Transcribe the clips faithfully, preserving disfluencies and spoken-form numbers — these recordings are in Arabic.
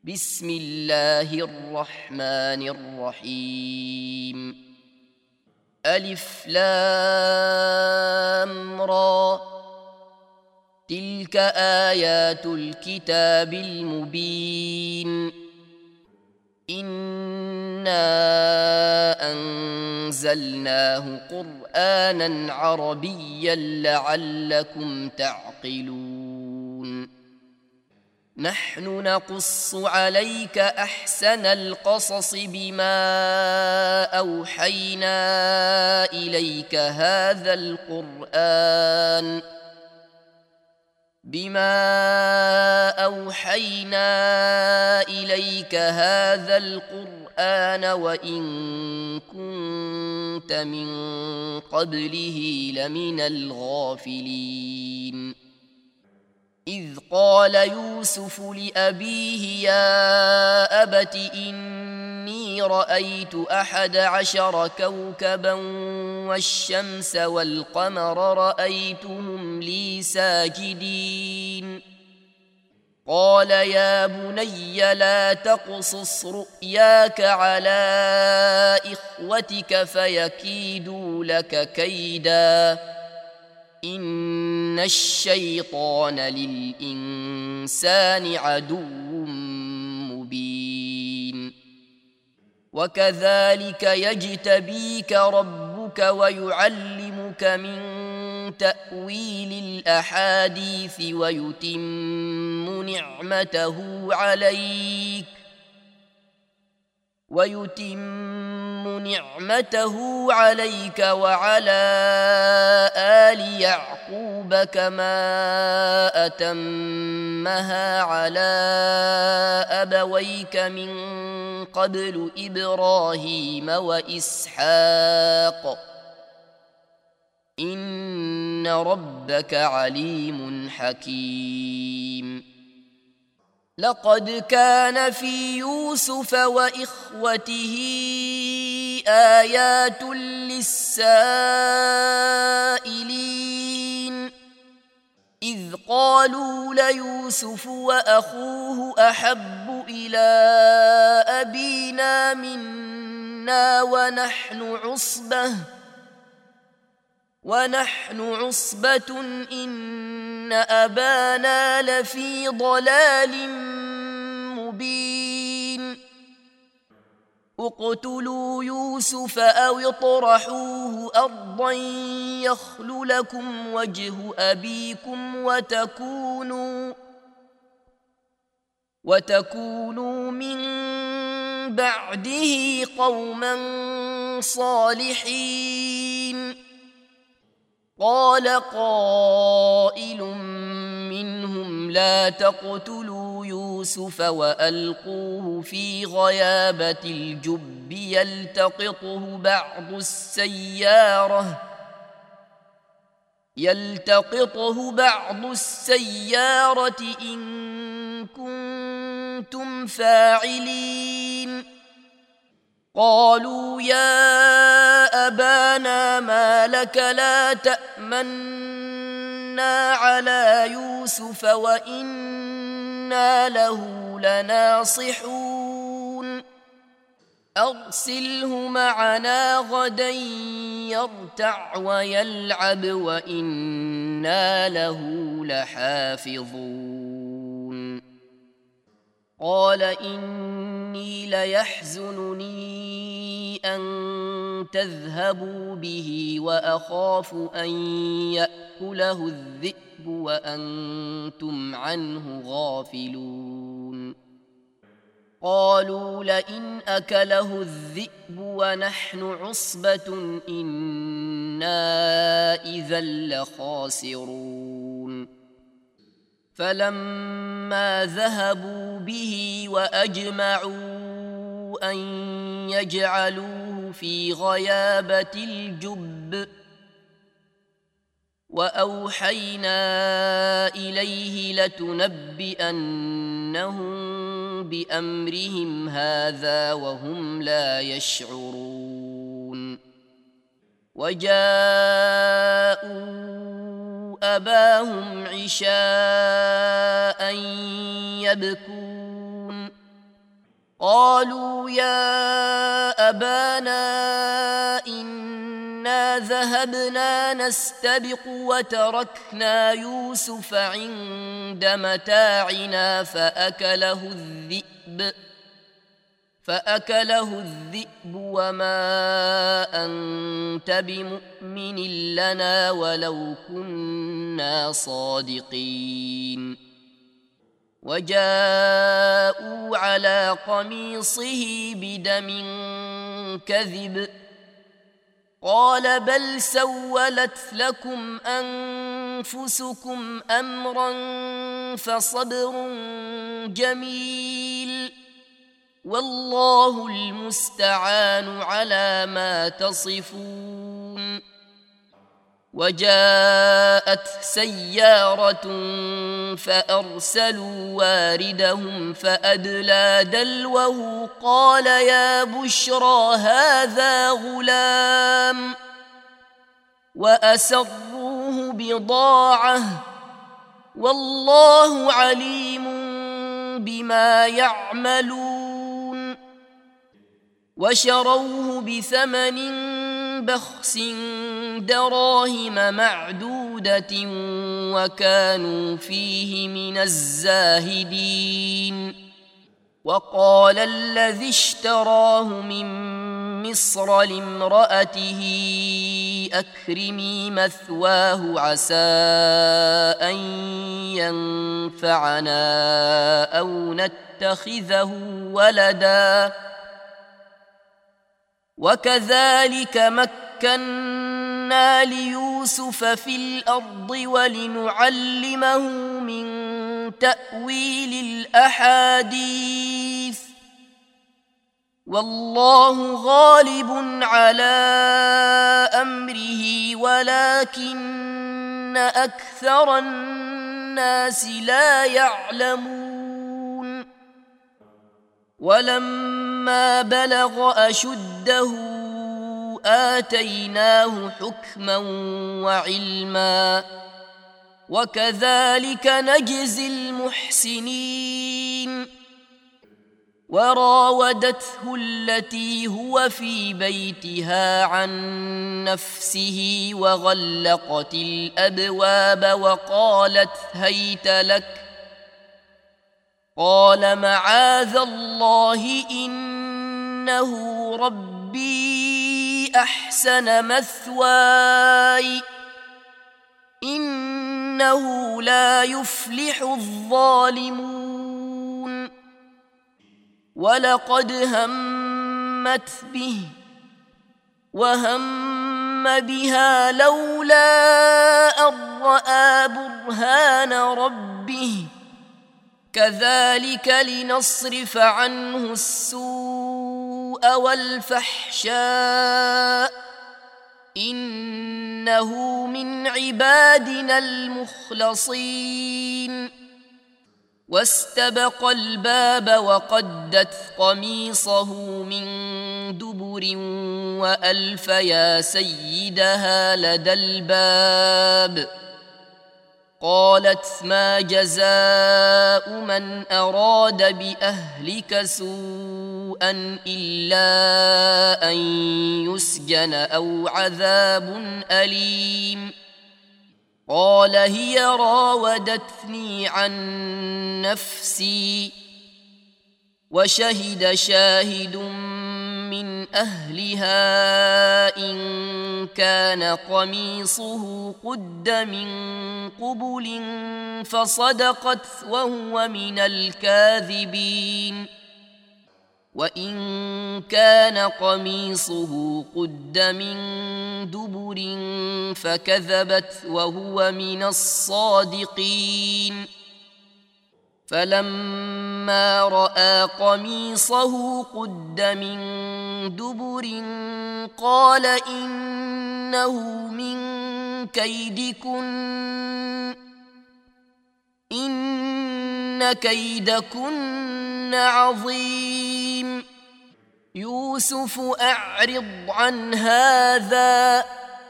بسم الله الرحمن الرحيم ألف لام را تلك آيات الكتاب المبين إنا أنزلناه قرآنا عربيا لعلكم تعقلون نحن نقص عليك أحسن القصص بما أوحينا إليك هذا القرآن بما أوحينا إليك هذا القرآن وإن كنت من قبله لمن الغافلين إذ قال يوسف لأبيه يا أبت إني رأيت أحد عشر كوكبا والشمس والقمر رأيتهم لي ساجدين قال يا بني لا تقصص رؤياك على إخوتك فيكيدوا لك كيدا إن الشيطان للإنسان عدو مبين وكذلك يجتبيك ربك ويعلمك من تأويل الأحاديث ويتم نعمته عليك ويتم نعمته عليك وعلى آل يعقوب كما أتمها على أبويك من قبل إبراهيم وإسحاق إن ربك عليم حكيم لقد كان في يوسف وإخوته آيات للسائلين إذ قالوا ليوسف وأخوه أحب إلى أبينا منا ونحن عصبة ونحن عصبة إن أبانا لفي ضلال مبين اقتلوا يوسف أو اطرحوه أرضا يخل لكم وجه أبيكم وتكونوا وتكونوا من بعده قوما صالحين قال قائل منهم لا تقتلوا يوسف وألقوه في غيابة الجب يلتقطه بعض السيارة يلتقطه بعض السيارة إن كنتم فاعلين قالوا يا أبانا ما لك لا تأمنا على يوسف وإنا له لناصحون أرسله معنا غدا يرتع ويلعب وإنا له لحافظون قال إني ليحزنني أن تذهبوا به وأخاف أن يأكله الذئب وأنتم عنه غافلون قالوا لئن أكله الذئب ونحن عصبة إنا إذا لخاسرون فلما ذهبوا به وأجمعوا أن يجعلوه في غيابة الجب وأوحينا إليه لتنبئنهم بأمرهم هذا وهم لا يشعرون وجاءوا أباهم عشاء يبكون قالوا يا أبانا إنا ذهبنا نستبق وتركنا يوسف عند متاعنا فأكله الذئب فأكله الذئب وما أنت بمؤمن لنا ولو كنا صادقين وجاءوا على قميصه بدم كذب قال بل سولت لكم أنفسكم أمرا فصبر جميل والله المستعان على ما تصفون وجاءت سيارة فأرسلوا واردهم فأدلى دلوه قال يا بشرى هذا غلام وأسروه بضاعة والله عليم بما يعملون وشروه بثمن بخس دراهم معدودة وكانوا فيه من الزاهدين وقال الذي اشتراه من مصر لامرأته أكرمي مثواه عسى أن ينفعنا أو نتخذه ولدا وكذلك مكنا ليوسف في الأرض ولنعلمه من تأويل الأحاديث والله غالب على أمره ولكن أكثر الناس لا يعلمون ولما بلغ أشده آتيناه حكما وعلما وكذلك نجزي المحسنين وراودته التي هو في بيتها عن نفسه وغلقت الأبواب وقالت هيت لك قال معاذ الله إنه ربي أحسن مثواي إنه لا يفلح الظالمون ولقد همت به وهم بها لولا أن رأى برهان ربه كذلك لنصرف عنه السوء والفحشاء إنه من عبادنا المخلصين واستبق الباب وقدت قميصه من دبر وألف يا سيدها لدى الباب قالت ما جزاء من أراد بأهلك سوءا إلا أن يسجن أو عذاب أليم قال هي راودتني عن نفسي وشهد شاهد من أهلها إن كان قميصه قد من قبل فصدقت وهو من الكاذبين وإن كان قميصه قد من دبر فكذبت وهو من الصادقين فلما رأى قميصه قد من دبر قال إنه من كيدكن إن كيدكن عظيم يوسف أعرض عن هذا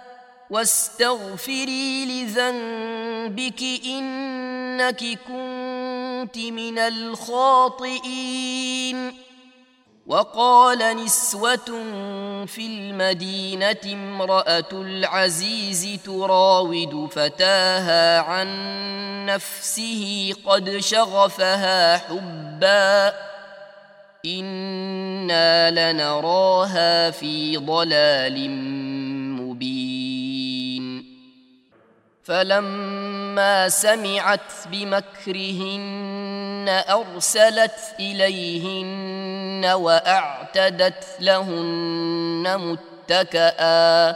واستغفري لذنبك إنك كنت من الخاطئين وقال نسوة في المدينة امرأة العزيز تراود فتاها عن نفسه قد شغفها حبا إنا لنراها في ضلال مبين. فلما سمعت بمكرهن أرسلت إليهن وأعتدت لهن متكئا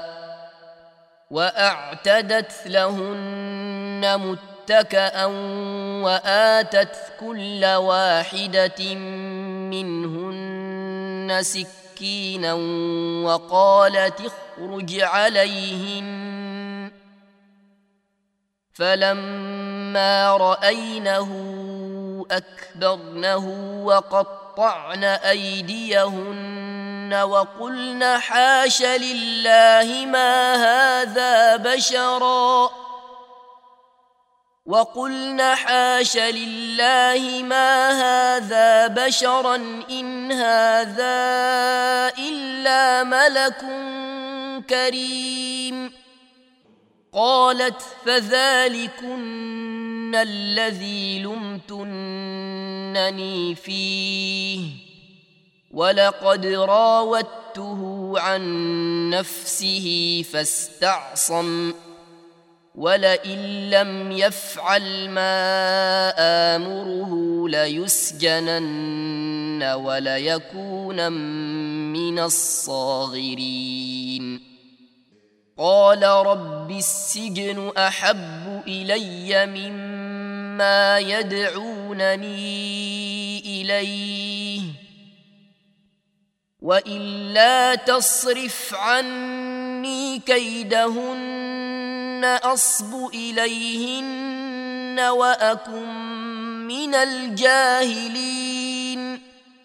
وأعتدت لهن متكئا وآتت كل واحدة منهن سكينا وقالت اخرج عليهن. فلما رأينه أكبرنه وقطعن أيديهن وقلن حاش لله ما هذا بشرا وقلن حاش لله ما هذا بشرا إن هذا إلا ملك كريم. قالت فذلكن الذي لمتنني فيه ولقد راودته عن نفسه فاستعصم ولئن لم يفعل ما آمره ليسجنن وليكون من الصاغرين. قال رب السجن أحب إلي مما يدعونني إليه وإلا تصرف عني كيدهن أصب إليهن وأكن من الجاهلين.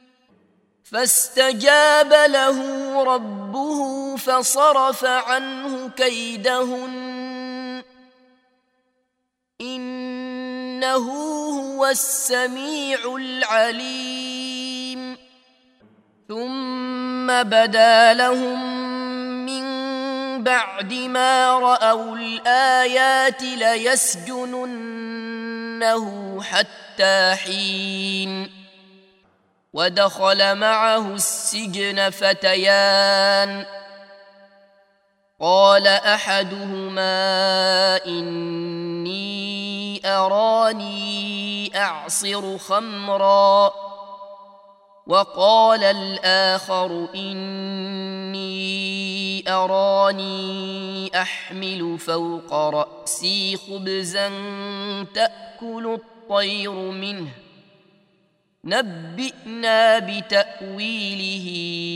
فاستجاب له ربه فصرف عنه كيدهن إنه هو السميع العليم. ثم بدا لهم من بعد ما رأوا الآيات ليسجننه حتى حين. ودخل معه السجن فتيان قال أحدهما إني أراني أعصر خمرا وقال الآخر إني أراني أحمل فوق رأسي خبزا تأكل الطير منه نبئنا بتأويله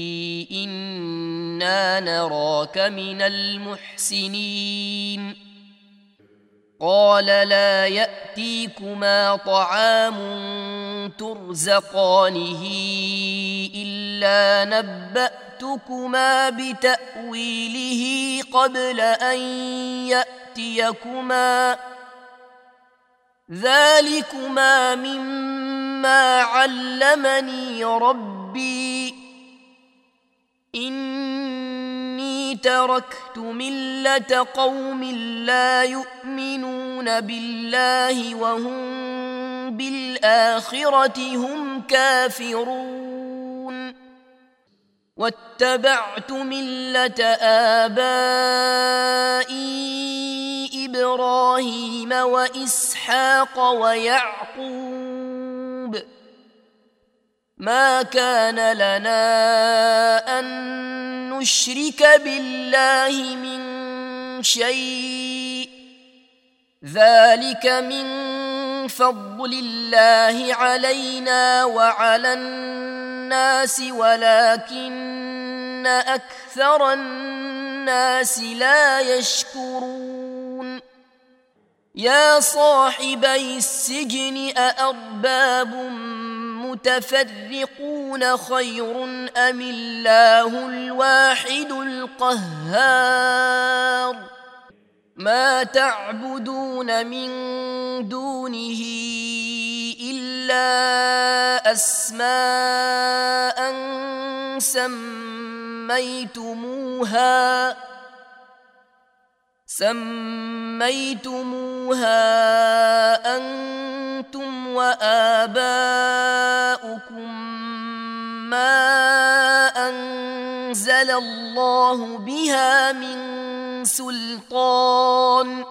إنا نراك من المحسنين. قال لا يأتيكما طعام ترزقانه إلا نبأتكما بتأويله قبل أن يأتيكما ذلكما مما علمني ربي إني تركت ملة قوم لا يؤمنون بالله وهم بالآخرة هم كافرون واتبعت ملة آبائي إبراهيم وإسحاق ويعقوب ما كان لنا أن نشرك بالله من شيء ذلك من فضل الله علينا وعلى الناس ولكن أكثر الناس لا يشكرون. يا صاحبي السجن أأرباب متفرقون خير أم الله الواحد القهار ما تعبدون من دونه إلا أسماء سميتموها سميتموها أنتم وآباؤكم ما أنزل الله بها من سلطان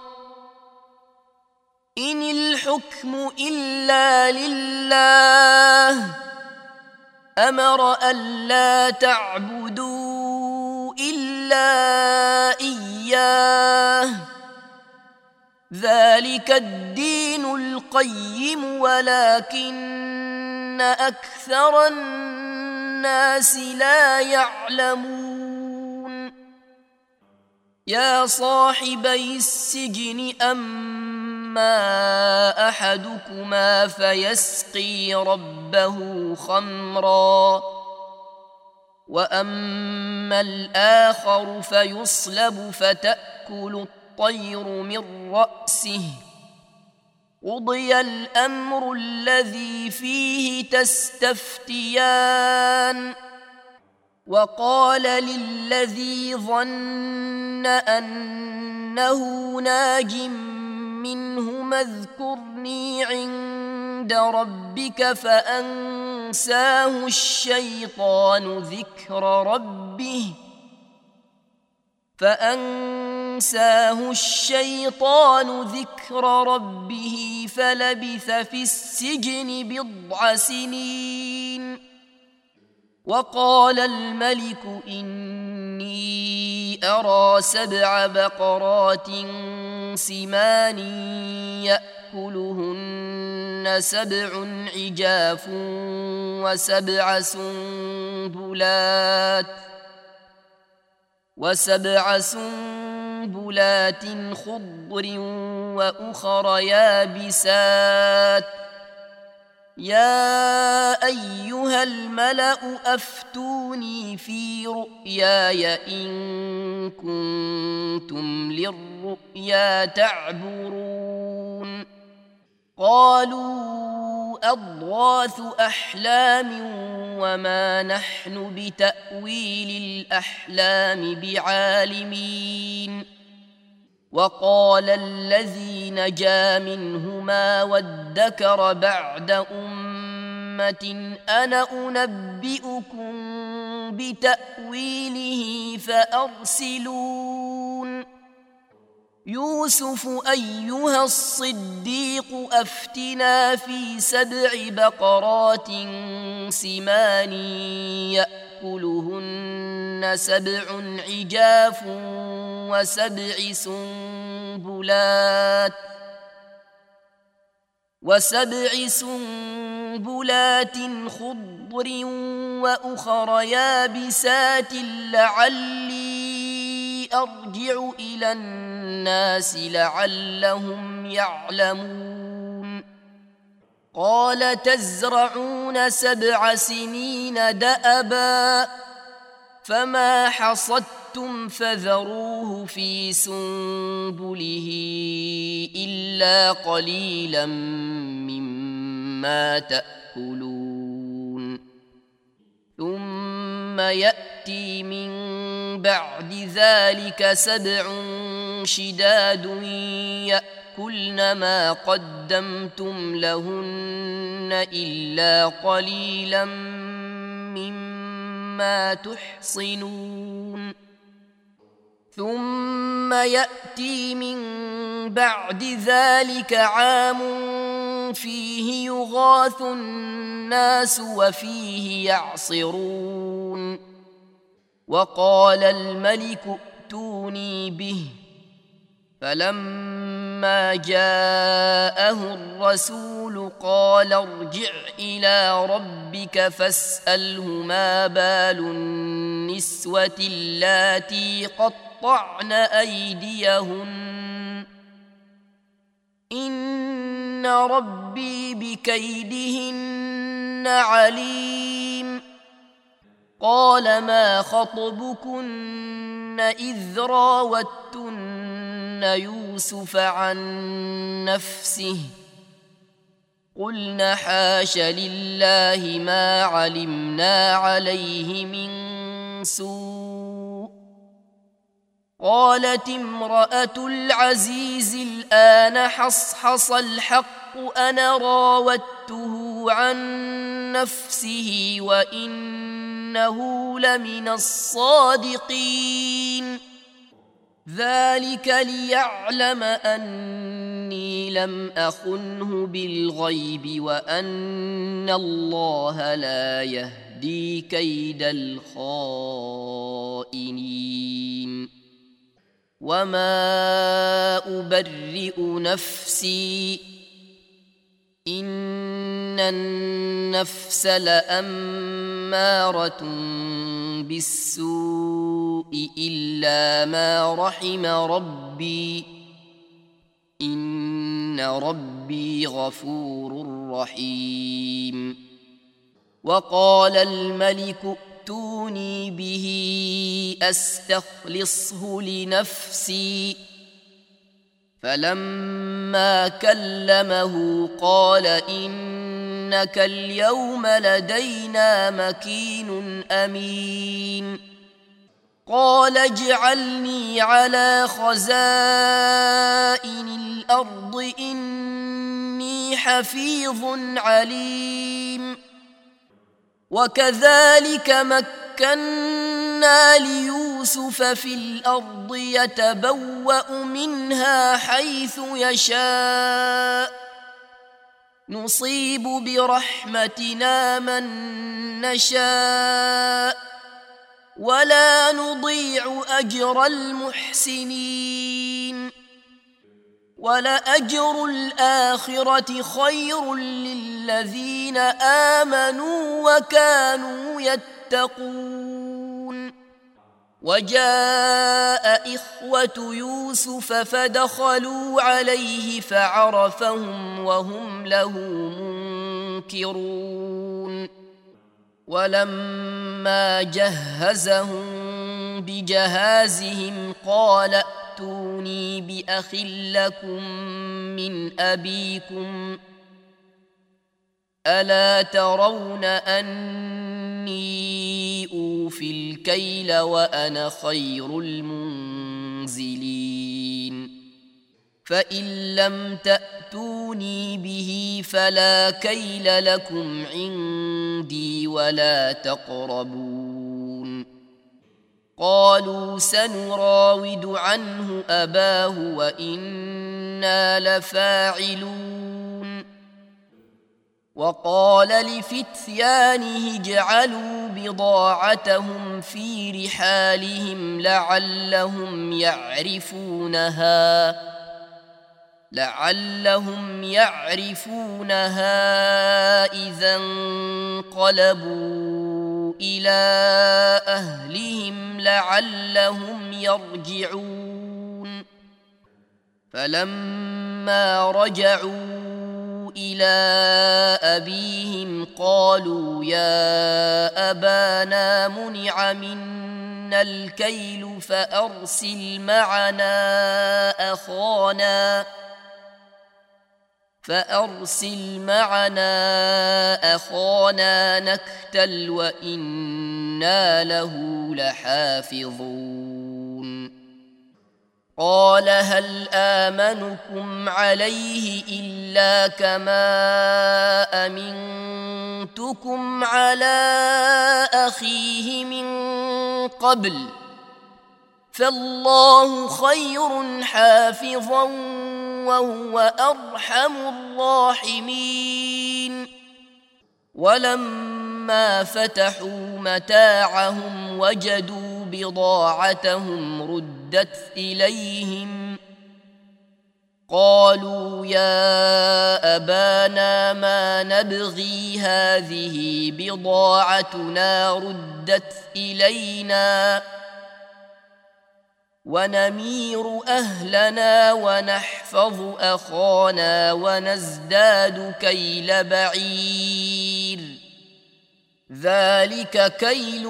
إن الحكم إلا لله أمر ألا تعبدوا إلا إياه ذلك الدين القيم ولكن أكثر الناس لا يعلمون يا صاحبي السجن أما أحدكما فيسقي ربه خمرا وأما الآخر فيصلب فتأكل الطير من رأسه قضي الأمر الذي فيه تستفتيان وقال للذي ظن أنه ناج منهما اذكرني عند ربك فأنساه الشيطان ذكر ربه فأنساه الشيطان ذكر ربه فلبث في السجن بضع سنين وقال الملك إني أرى سبع بقرات سمان يأكلهن سبع عجاف وسبع سنبلات وسبع سنبلات خضر وأخر يابسات يا أيها الملأ أفتوني في رؤياي إن كنتم للرؤيا تعبرون قالوا أضغاث أحلام وما نحن بتأويل الأحلام بعالمين وقال الذي نجا منهما وادكر بعد أمة أنا أنبئكم بتأويله فأرسلون يوسف أيها الصديق أفتنا في سبع بقرات سمان يأكلهن سبع عجاف وسبع سنبلات وسبع سنبلات خضر وأخر يابسات لعلي أرجع إلى الناس لعلهم يعلمون قال تزرعون سبع سنين دأبا فما حصدتم فذروه في سنبله إلا قليلا مما تأكلون ثم يأتي من بعد ذلك سبع شداد يأكلن ما قدمتم لهن إلا قليلا مما تحصنون ثم يأتي من بعد ذلك عام فيه يغاث الناس وفيه يعصرون وقال الملك ائتوني به فلما جاءه الرسول قال ارجع إلى ربك فاسأله ما بال النسوة اللاتي قطعن أيديهن إن ربي بكيدهن عليم قال ما خطبكن إذ راوتن يوسف عن نفسه قلنا حاش لله ما علمنا عليه من سوء. قالت امرأة العزيز الآن حصحص الحق أنا راودته عن نفسه وإنه لمن الصادقين. ذلك ليعلم أني لم أخنه بالغيب وأن الله لا يهدي كيد الخائنين. وما أبرئ نفسي إن النفس لأمارة بالسوء إلا ما رحم ربي إن ربي غفور رحيم. وقال الملك ائتوني به أستخلصه لنفسي. فلما كلمه قال إنك اليوم لدينا مكين أمين. قال اجعلني على خزائن الأرض إني حفيظ عليم. وكذلك مكنا ليوسف في الأرض يتبوأ منها حيث يشاء نصيب برحمتنا من نشاء ولا نضيع أجر المحسنين. ولأجر الآخرة خير للذين آمنوا وكانوا يتقون. وجاء إخوة يوسف فدخلوا عليه فعرفهم وهم له منكرون. ولما جهزهم بجهازهم قال ائتوني بأخ لكم من أبيكم ألا ترون أني أوفي الكيل وأنا خير المنزلين. فإن لم تأتوني به فلا كيل لكم عندي ولا تقربون. قالوا سنراود عنه أباه وإنا لفاعلون. وقال لفتيانه اجعلوا بضاعتهم في رحالهم لعلهم يعرفونها لعلهم يعرفونها إذا انقلبوا إلى أهلهم لعلهم يرجعون. فلما رجعوا إلى أبيهم قالوا يا أبانا منع منا الكيل فأرسل معنا أخانا فأرسل معنا أخانا نكتل وإنا له لحافظون. قال هل آمنكم عليه إلا كما أمنتكم على أخيه من قبل فالله خير حافظا وهو أرحم الراحمين. ولما فتحوا متاعهم وجدوا بضاعتهم ردت إليهم قالوا يا أبانا ما نبغي هذه بضاعتنا ردت إلينا ونمير أهلنا ونحفظ أخانا ونزداد كيل بعير ذلك كيل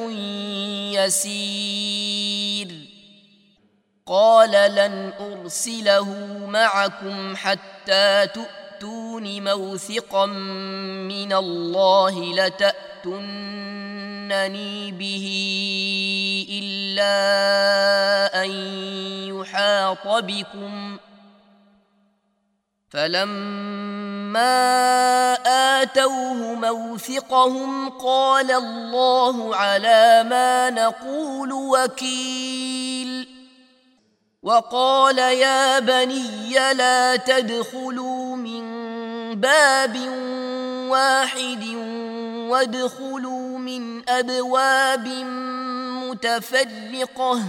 يسير. قال لن أرسله معكم حتى تؤمنوا تأتون موثقا من الله لتأتونني به إلا أن يحاط بكم فلما آتوه موثقهم قال الله على ما نقول وكيل وقال يا بني لا تدخلوا من باب واحد وادخلوا من أبواب متفرقة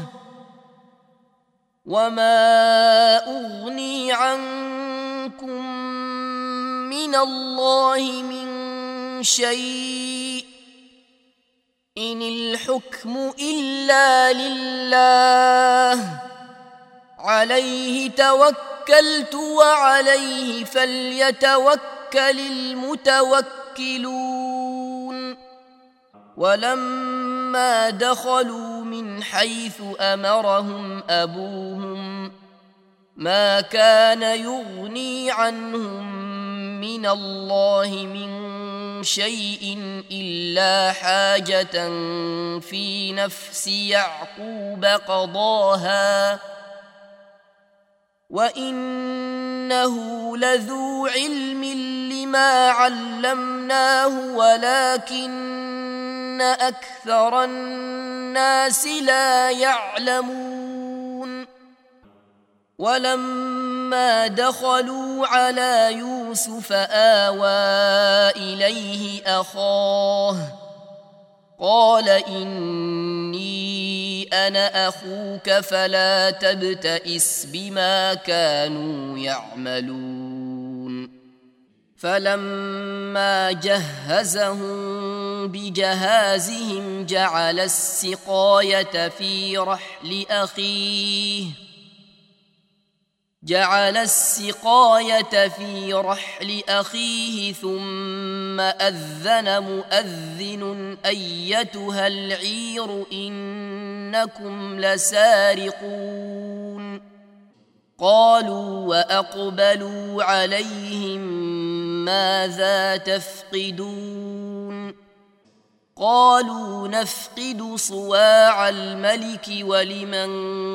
وما أغني عنكم من الله من شيء إن الحكم إلا لله عليه توكلت وعليه فليتوكل المتوكلون ولما دخلوا من حيث أمرهم أبوهم ما كان يغني عنهم من الله من شيء إلا حاجة في نفس يعقوب قضاها وإنه لذو علم لما علمناه ولكن أكثر الناس لا يعلمون ولما دخلوا على يوسف آوى إليه أخاه قال إني أنا أخوك فلا تبتئس بما كانوا يعملون فلما جهزهم بجهازهم جعل السقاية في رحل أخيه جعل السقاية في رحل أخيه ثم أذن مؤذن أيتها العير إنكم لسارقون قالوا وأقبلوا عليهم ماذا تفقدون قالوا نفقد صواع الملك ولمن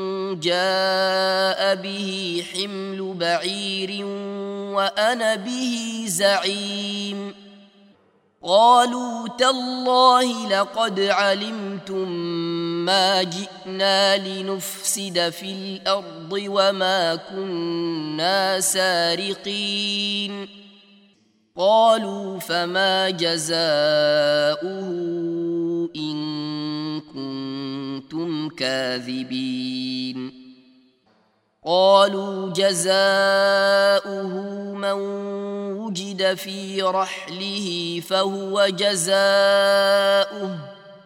جاء به حمل بعير وأنا به زعيم قالوا تالله لقد علمتم ما جئنا لنفسد في الأرض وما كنا سارقين قالوا فما جزاؤه إن كنتم كاذبين قالوا جزاؤه من وجد في رحله فهو جزاؤه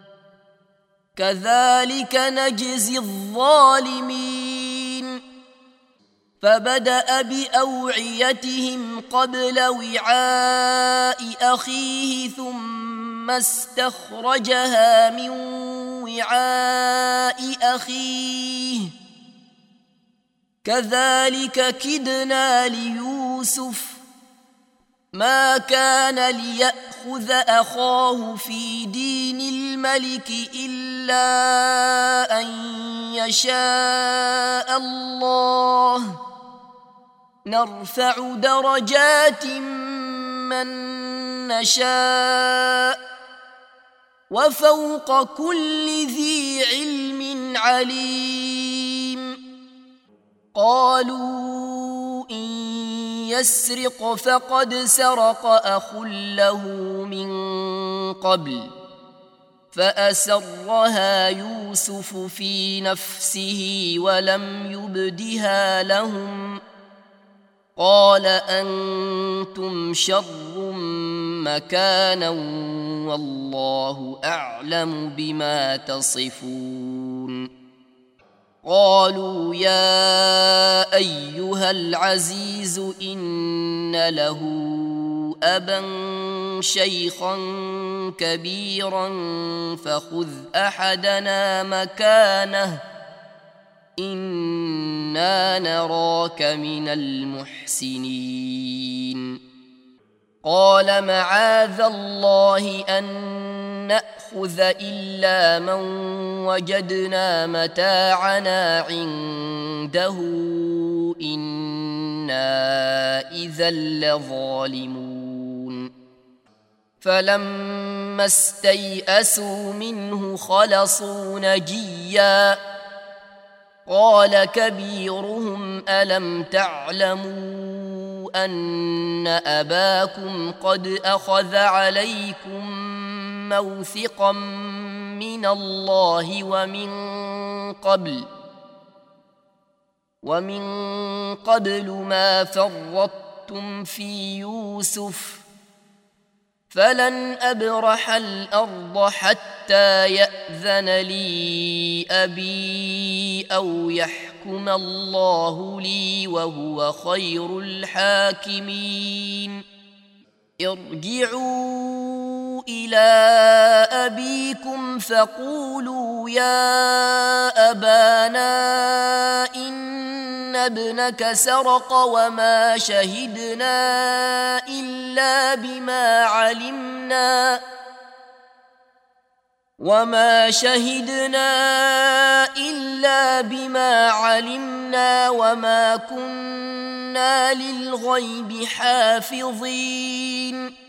كذلك نجزي الظالمين فبدأ بأوعيتهم قبل وعاء أخيه ثم استخرجها من وعاء أخيه كذلك كدنا ليوسف ما كان ليأخذ أخاه في دين الملك إلا أن يشاء الله نرفع درجات من نشاء وفوق كل ذي علم عليم قالوا إن يسرق فقد سرق أخ له من قبل فأسرها يوسف في نفسه ولم يبدها لهم قال أنتم شر مكانا والله أعلم بما تصفون قالوا يا أيها العزيز إن له أبا شيخا كبيرا فخذ أحدنا مكانه إنا نراك من المحسنين قال معاذ الله أن نأخذ إلا من وجدنا متاعنا عنده إنا إذا لظالمون فلما استيئسوا منه خلصوا نجيا قال كبيرهم ألم تعلموا أن أباكم قد أخذ عليكم موثقا من الله ومن قبل ومن قبل ما فرطتم في يوسف فلن أبرح الأرض حتى يأذن لي أبي أو يحكم الله لي وهو خير الحاكمين ارجعوا إلى أبيكم فقولوا يا أبانا إن ابنك سرق وما شهدنا إلا بما علمنا وما شهدنا إلا بما علمنا وما كنا للغيب حافظين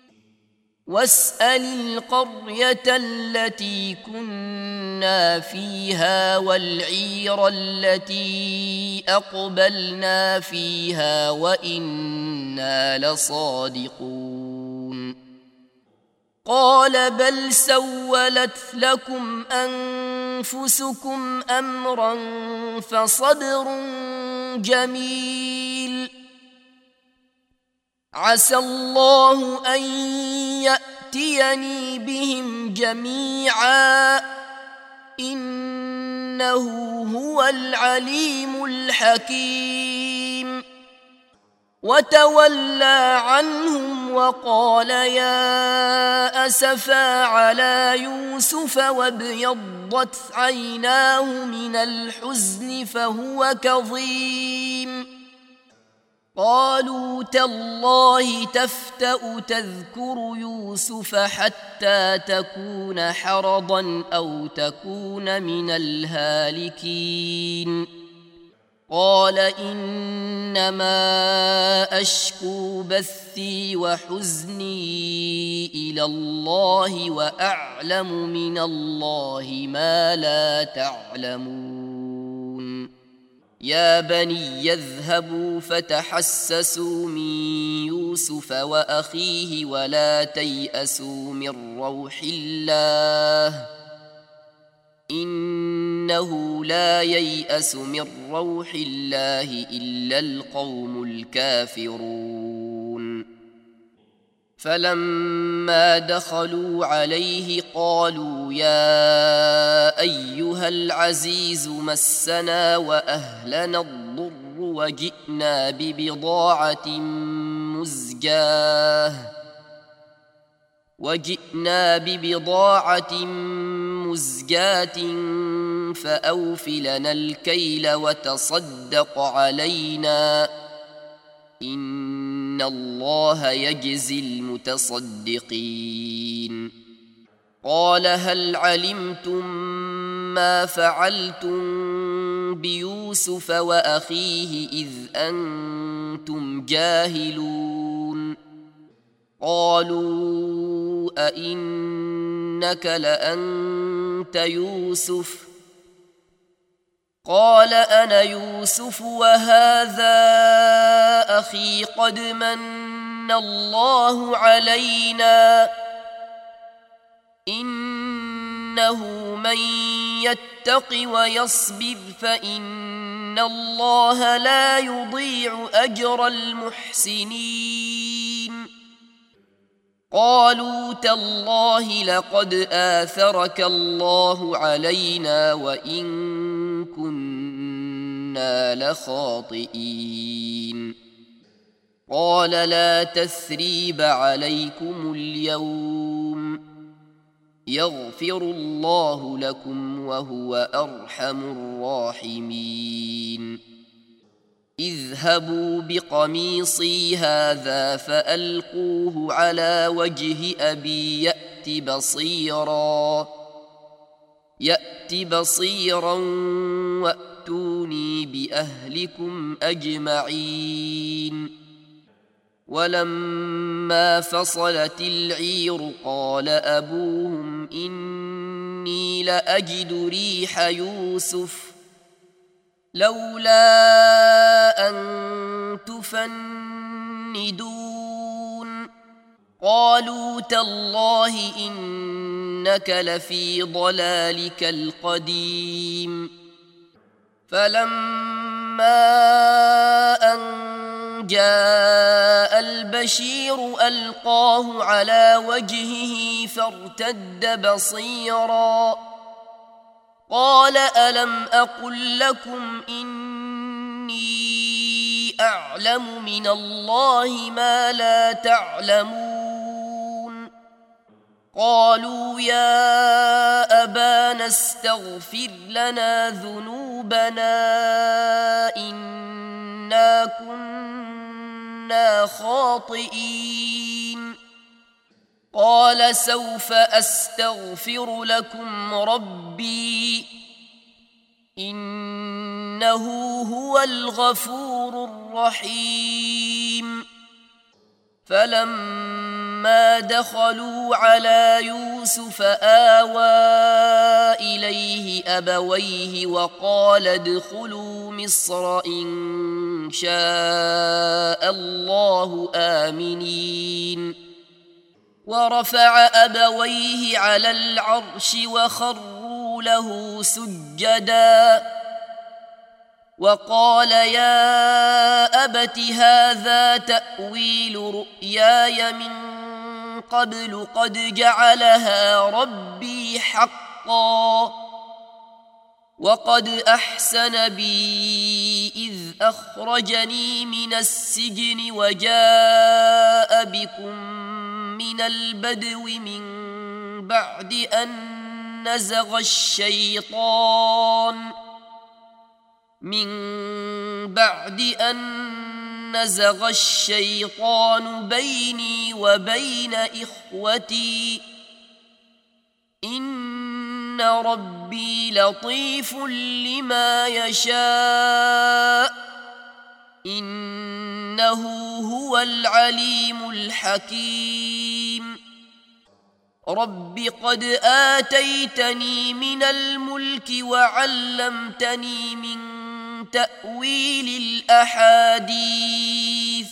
واسأل القرية التي كنا فيها والعير التي أقبلنا فيها وإنا لصادقون قال بل سولت لكم أنفسكم أمرا فصبر جميل عسى الله أن يأتيني بهم جميعا إنه هو العليم الحكيم وتولى عنهم وقال يا أسفا على يوسف وابيضت عيناه من الحزن فهو كظيم قالوا تالله تفتأ تذكر يوسف حتى تكون حرضا أو تكون من الهالكين قال إنما أشكو بثي وحزني إلى الله وأعلم من الله ما لا تعلمون يا بني يذهبوا فتحسسوا من يوسف وأخيه ولا تيأسوا من روح الله إنه لا ييأس من روح الله إلا القوم الكافرون فلما دخلوا عليه قالوا يا أيها العزيز مسنا وأهلنا الضر وجئنا ببضاعة مزجاة وجئنا ببضاعة مزجاة فأوف لنا الكيل وتصدق علينا إن الله يجزي المتصدقين قال هل علمتم ما فعلتم بيوسف وأخيه إذ أنتم جاهلون قالوا أئنك لأنت يوسف قال أنا يوسف وهذا أخي قد من الله علينا إنه من يتق ويصبر فإن الله لا يضيع أجر المحسنين قالوا تالله لقد آثرك الله علينا وإن كنا لخاطئين قال لا تثريب عليكم اليوم يغفر الله لكم وهو أرحم الراحمين اذهبوا بقميصي هذا فألقوه على وجه أبي يأت بصيرا يأت بصيرا وأتوني بأهلكم أجمعين ولما فصلت العير قال أبوهم إني لأجد ريح يوسف لولا أن تفندون قالوا تالله إنك لفي ضلالك القديم فلما أن جاء البشير ألقاه على وجهه فارتد بصيرا قال ألم أقل لكم إني أعلم من الله ما لا تعلمون قالوا يا أبانا استغفر لنا ذنوبنا إنا كنا خاطئين قال سوف أستغفر لكم ربي إنه هو الغفور الرحيم فلما دخلوا على يوسف آوى إليه أبويه وقال ادخلوا مصر إن شاء الله آمنين ورفع أبويه على العرش وخروا له سجدا وقال يا أبت هذا تأويل رؤياي من قبل قد جعلها ربي حقا وقد أحسن بي إذ أخرجني من السجن وجاء بكم من البدو من بعد أن نزغ الشيطان من بعد أن نزغ الشيطان بيني وبين إخوتي إن ربي لطيف لما يشاء إنه هو العليم الحكيم رب قد آتيتني من الملك وعلمتني من تأويل الأحاديث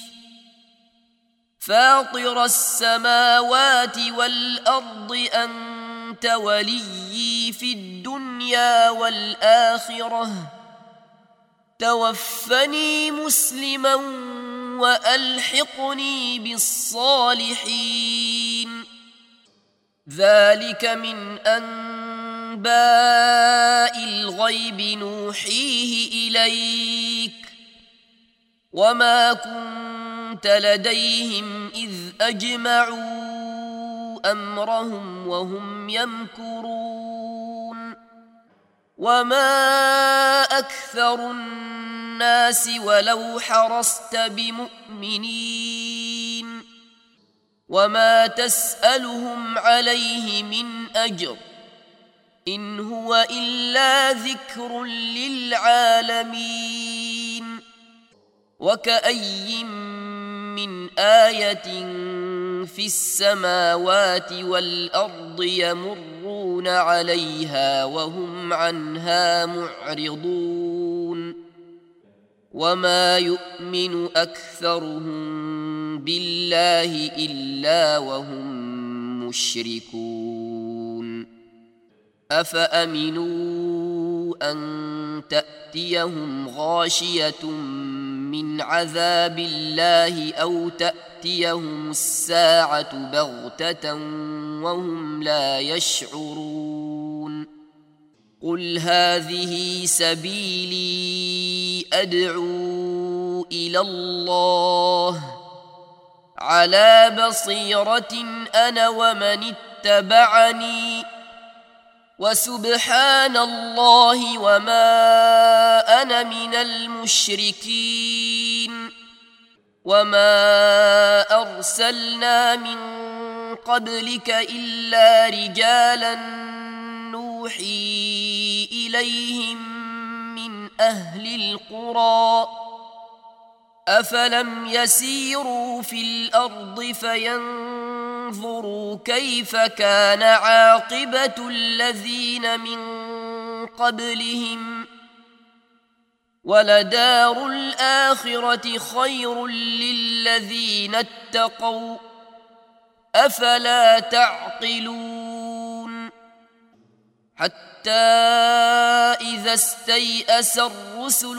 فاطر السماوات والأرض أنت وليي في الدنيا والآخرة توفني مسلما وألحقني بالصالحين ذلك من أنباء الغيب نوحيه إليك وما كنت لديهم إذ أجمعوا أمرهم وهم يمكرون وما أكثر الناس ولو حرصت بمؤمنين وما تسألهم عليه من أجر إن هو إلا ذكر للعالمين وكأي من آية في السماوات والأرض يمرون عليها وهم عنها معرضون وما يؤمن أكثرهم بالله إلا وهم مشركون أفأمنوا أن تأتيهم غاشية من عذاب الله أو تأتيهم الساعة بغتة وهم لا يشعرون قل هذه سبيلي أدعو إلى الله على بصيرة أنا ومن اتبعني اتبعني وسبحان الله وما أنا من المشركين وما أرسلنا من قبلك إلا رجالا نوحي إليهم من أهل القرى أفلم يسيروا في الأرض فينظروا كيف كان عاقبة الذين من قبلهم ولدار الآخرة خير للذين اتقوا أفلا تعقلون حتى إذا استيأس الرسل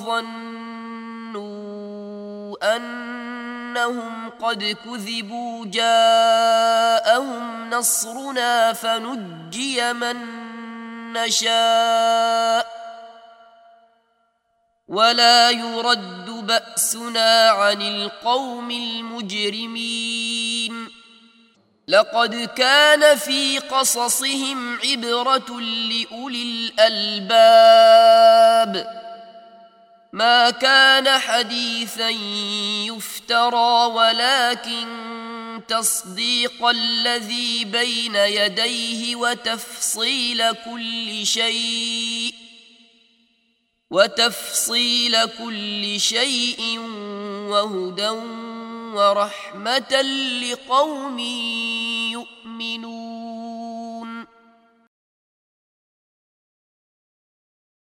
وظنوا أنهم قد كذبوا جاءهم نصرنا فنجي من نشاء ولا يرد بأسنا عن القوم المجرمين لقد كان في قصصهم عبرة لأولي الألباب ما كان حديثا يفترى ولكن تصديق الذي بين يديه وتفصيل كل شيء وتفصيل كل شيء وهدى ورحمة لقوم يؤمنون.